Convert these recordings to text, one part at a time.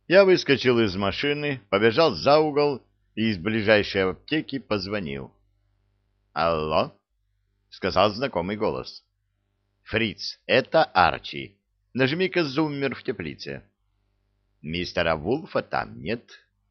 Я выскочил из машины, побежал за угол и из ближайшей аптеки позвонил. «Алло?» — сказал знакомый голос. «Фриц, это Арчи. Нажми-ка зуммер в теплице». «Мистера Вулфа там нет».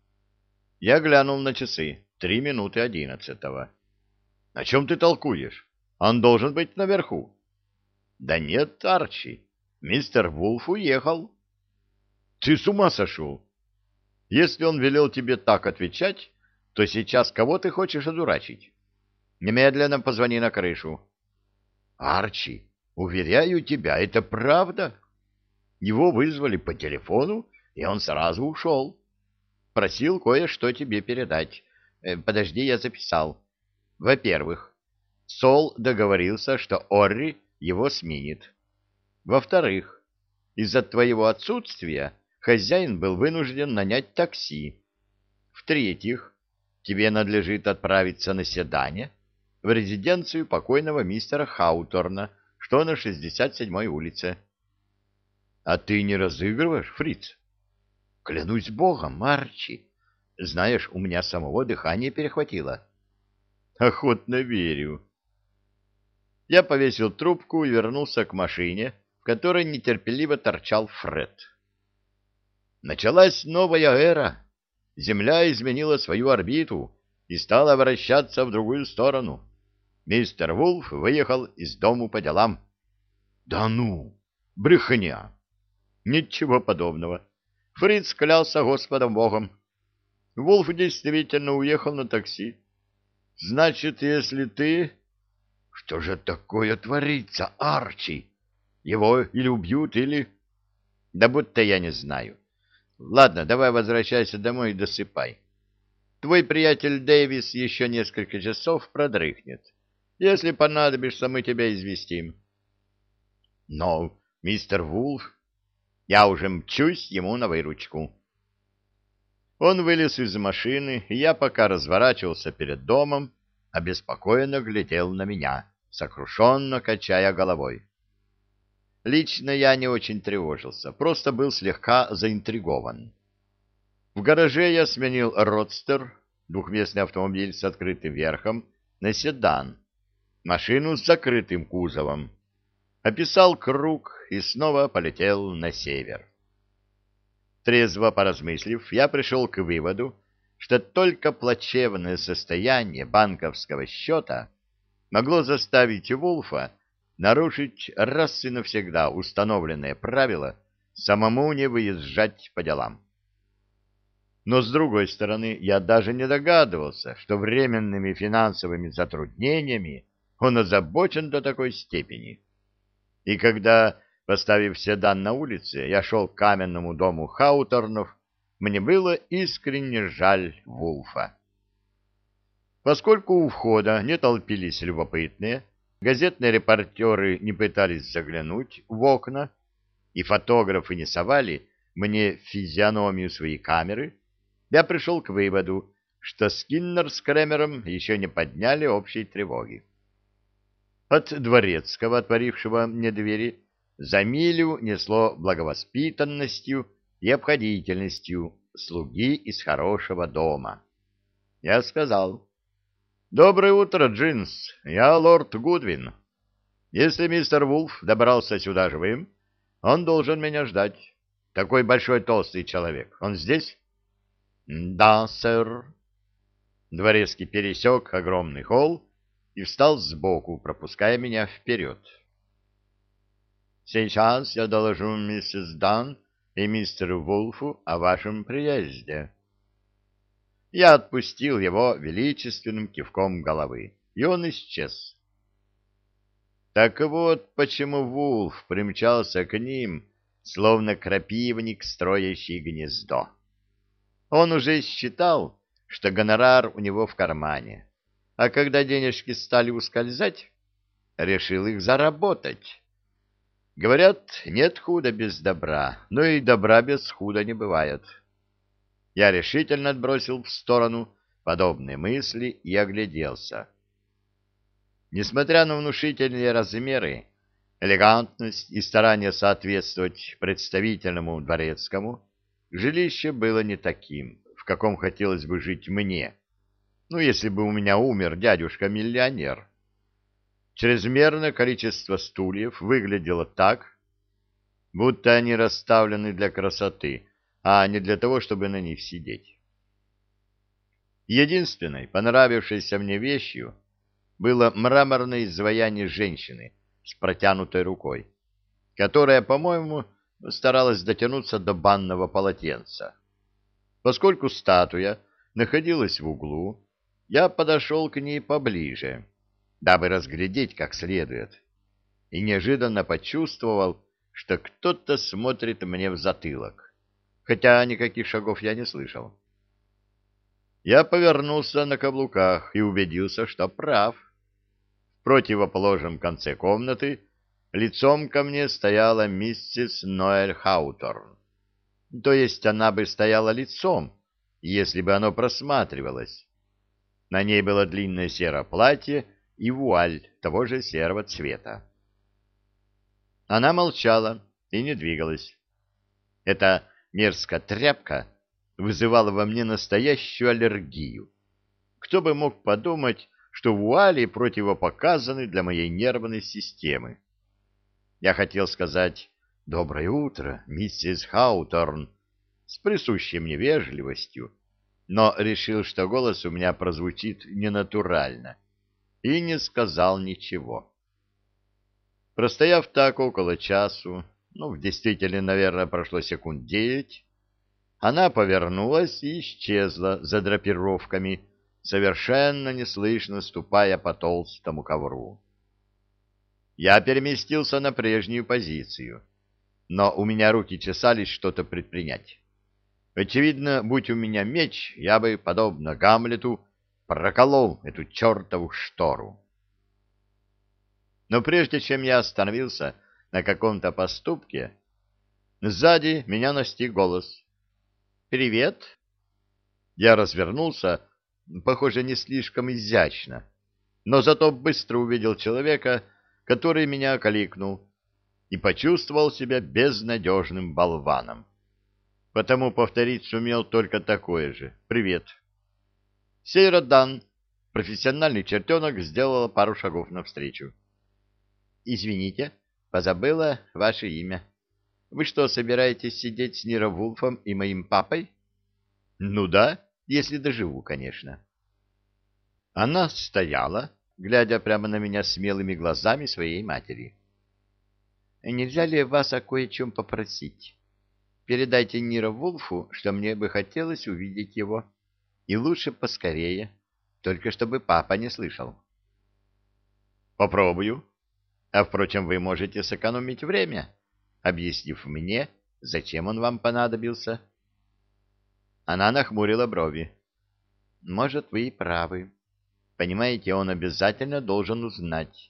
Я глянул на часы. 3:11. «О чем ты толкуешь? Он должен быть наверху». «Да нет, Арчи. Мистер Вулф уехал». «Ты с ума сошел? Если он велел тебе так отвечать, то сейчас кого ты хочешь одурачить? Немедленно позвони на крышу». «Арчи, уверяю тебя, это правда. Его вызвали по телефону, и он сразу ушел. Просил кое-что тебе передать. Подожди, я записал. Во-первых, Сол договорился, что Орри его сменит. Во-вторых, из-за твоего отсутствия хозяин был вынужден нанять такси. В-третьих, тебе надлежит отправиться на седане в резиденцию покойного мистера Хауторна, что на 67-й улице. — А ты не разыгрываешь, Фриц? — Клянусь богом, Арчи. Знаешь, у меня самого дыхание перехватило. — Охотно верю. Я повесил трубку и вернулся к машине, в которой нетерпеливо торчал Фред. Началась новая эра. Земля изменила свою орбиту и стала вращаться в другую сторону. Мистер Вулф выехал из дому по делам. Да ну, брехня. Ничего подобного. Фриц клялся Господом Богом. Вулф действительно уехал на такси. Значит, если ты... Что же такое творится, Арчи? Его или убьют, или... Да будто я не знаю. Ладно, давай возвращайся домой и досыпай. Твой приятель Дэвис еще несколько часов продрыхнет. Если понадобишься, мы тебя известим. Но, мистер Вулф, я уже мчусь ему на выручку. Он вылез из машины, и я, пока разворачивался перед домом, обеспокоенно глядел на меня, сокрушенно качая головой. Лично я не очень тревожился, просто был слегка заинтригован. В гараже я сменил родстер, двухместный автомобиль с открытым верхом, на седан, машину с закрытым кузовом. Описал круг и снова полетел на север. Трезво поразмыслив, я пришел к выводу, что только плачевное состояние банковского счета могло заставить Вулфа нарушить раз и навсегда установленное правило самому не выезжать по делам. Но, с другой стороны, я даже не догадывался, что временными финансовыми затруднениями он озабочен до такой степени. И когда, поставив седан на улице, я шел к каменному дому Хауторнов, мне было искренне жаль Вулфа. Поскольку у входа не толпились любопытные, газетные репортеры не пытались заглянуть в окна, и фотографы не совали мне в физиономию свои камеры, я пришел к выводу, что Скиннер с Кремером еще не подняли общей тревоги. От дворецкого, отворившего мне двери, за милю несло благовоспитанностью и обходительностью слуги из хорошего дома. Я сказал: «Доброе утро, Джинс. Я лорд Гудвин. Если мистер Вулф добрался сюда живым, он должен меня ждать. Такой большой толстый человек. Он здесь?» «Да, сэр». Дворецкий пересек огромный холл и встал сбоку, пропуская меня вперед. «Сейчас я доложу миссис Дан и мистеру Вулфу о вашем приезде». Я отпустил его величественным кивком головы, и он исчез. Так вот, почему Вулф примчался к ним, словно крапивник, строящий гнездо. Он уже считал, что гонорар у него в кармане, а когда денежки стали ускользать, решил их заработать. Говорят, нет худа без добра, но и добра без худа не бывает. Я решительно отбросил в сторону подобные мысли и огляделся. Несмотря на внушительные размеры, элегантность и старание соответствовать представительному дворецкому, жилище было не таким, в каком хотелось бы жить мне, ну, если бы у меня умер дядюшка-миллионер. Чрезмерное количество стульев выглядело так, будто они расставлены для красоты, а не для того, чтобы на них сидеть. Единственной понравившейся мне вещью было мраморное изваяние женщины с протянутой рукой, которая, по-моему, старалась дотянуться до банного полотенца. Поскольку статуя находилась в углу, я подошел к ней поближе, дабы разглядеть как следует, и неожиданно почувствовал, что кто-то смотрит мне в затылок, хотя никаких шагов я не слышал. Я повернулся на каблуках и убедился, что прав. В противоположном конце комнаты лицом ко мне стояла миссис Ноэль Хауторн. То есть она бы стояла лицом, если бы оно просматривалось. На ней было длинное серое платье и вуаль того же серого цвета. Она молчала и не двигалась. Эта мерзкая тряпка вызывала во мне настоящую аллергию. Кто бы мог подумать, что вуали противопоказаны для моей нервной системы. Я хотел сказать «Доброе утро, миссис Хауторн» с присущей мне вежливостью, но решил, что голос у меня прозвучит ненатурально, и не сказал ничего. Простояв так около часу, в действительности, наверное, прошло секунд 9, она повернулась и исчезла за драпировками, совершенно неслышно ступая по толстому ковру. Я переместился на прежнюю позицию, но у меня руки чесались что-то предпринять. Очевидно, будь у меня меч, я бы, подобно Гамлету, проколол эту чертову штору. Но прежде чем я остановился на каком-то поступке, сзади меня настиг голос. «Привет!» Я развернулся, похоже, не слишком изящно, но зато быстро увидел человека, который меня окликнул, и почувствовал себя безнадежным болваном. Потому повторить сумел только такое же «Привет». Сейра Дан, профессиональный чертенок, сделала пару шагов навстречу. «Извините, позабыла ваше имя. Вы что, собираетесь сидеть с Ниро Вулфом и моим папой?» «Ну да, если доживу, конечно». Она стояла, глядя прямо на меня смелыми глазами своей матери. «Нельзя ли вас о кое-чем попросить? Передайте Ниро Вулфу, что мне бы хотелось увидеть его. И лучше поскорее, только чтобы папа не слышал». «Попробую. А, впрочем, вы можете сэкономить время, объяснив мне, зачем он вам понадобился». Она нахмурила брови. «Может, вы и правы. Понимаете, он обязательно должен узнать».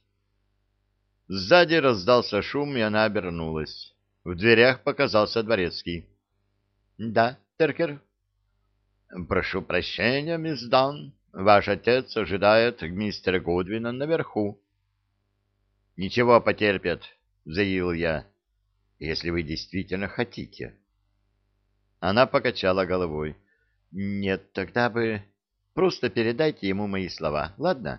Сзади раздался шум, и она обернулась. В дверях показался дворецкий. «Да, Теркер?» «Прошу прощения, мисс Дан. Ваш отец ожидает мистера Гудвина наверху». «Ничего, потерпят», — заявил я, — «если вы действительно хотите». Она покачала головой. «Нет, тогда бы... Просто передайте ему мои слова, ладно?»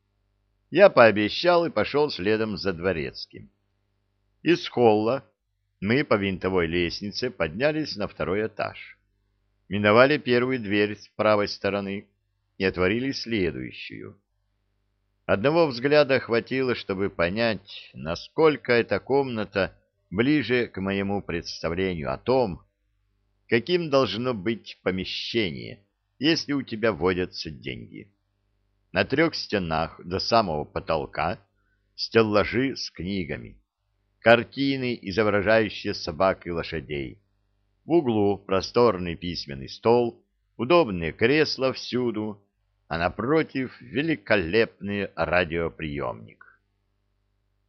Я пообещал и пошел следом за дворецким. Из холла мы по винтовой лестнице поднялись на второй этаж. Миновали первую дверь с правой стороны и отворили следующую. Одного взгляда хватило, чтобы понять, насколько эта комната ближе к моему представлению о том, каким должно быть помещение, если у тебя водятся деньги. На 3 стенах до самого потолка стеллажи с книгами, картины, изображающие собак и лошадей. В углу просторный письменный стол, удобные кресла всюду, а напротив великолепный радиоприемник.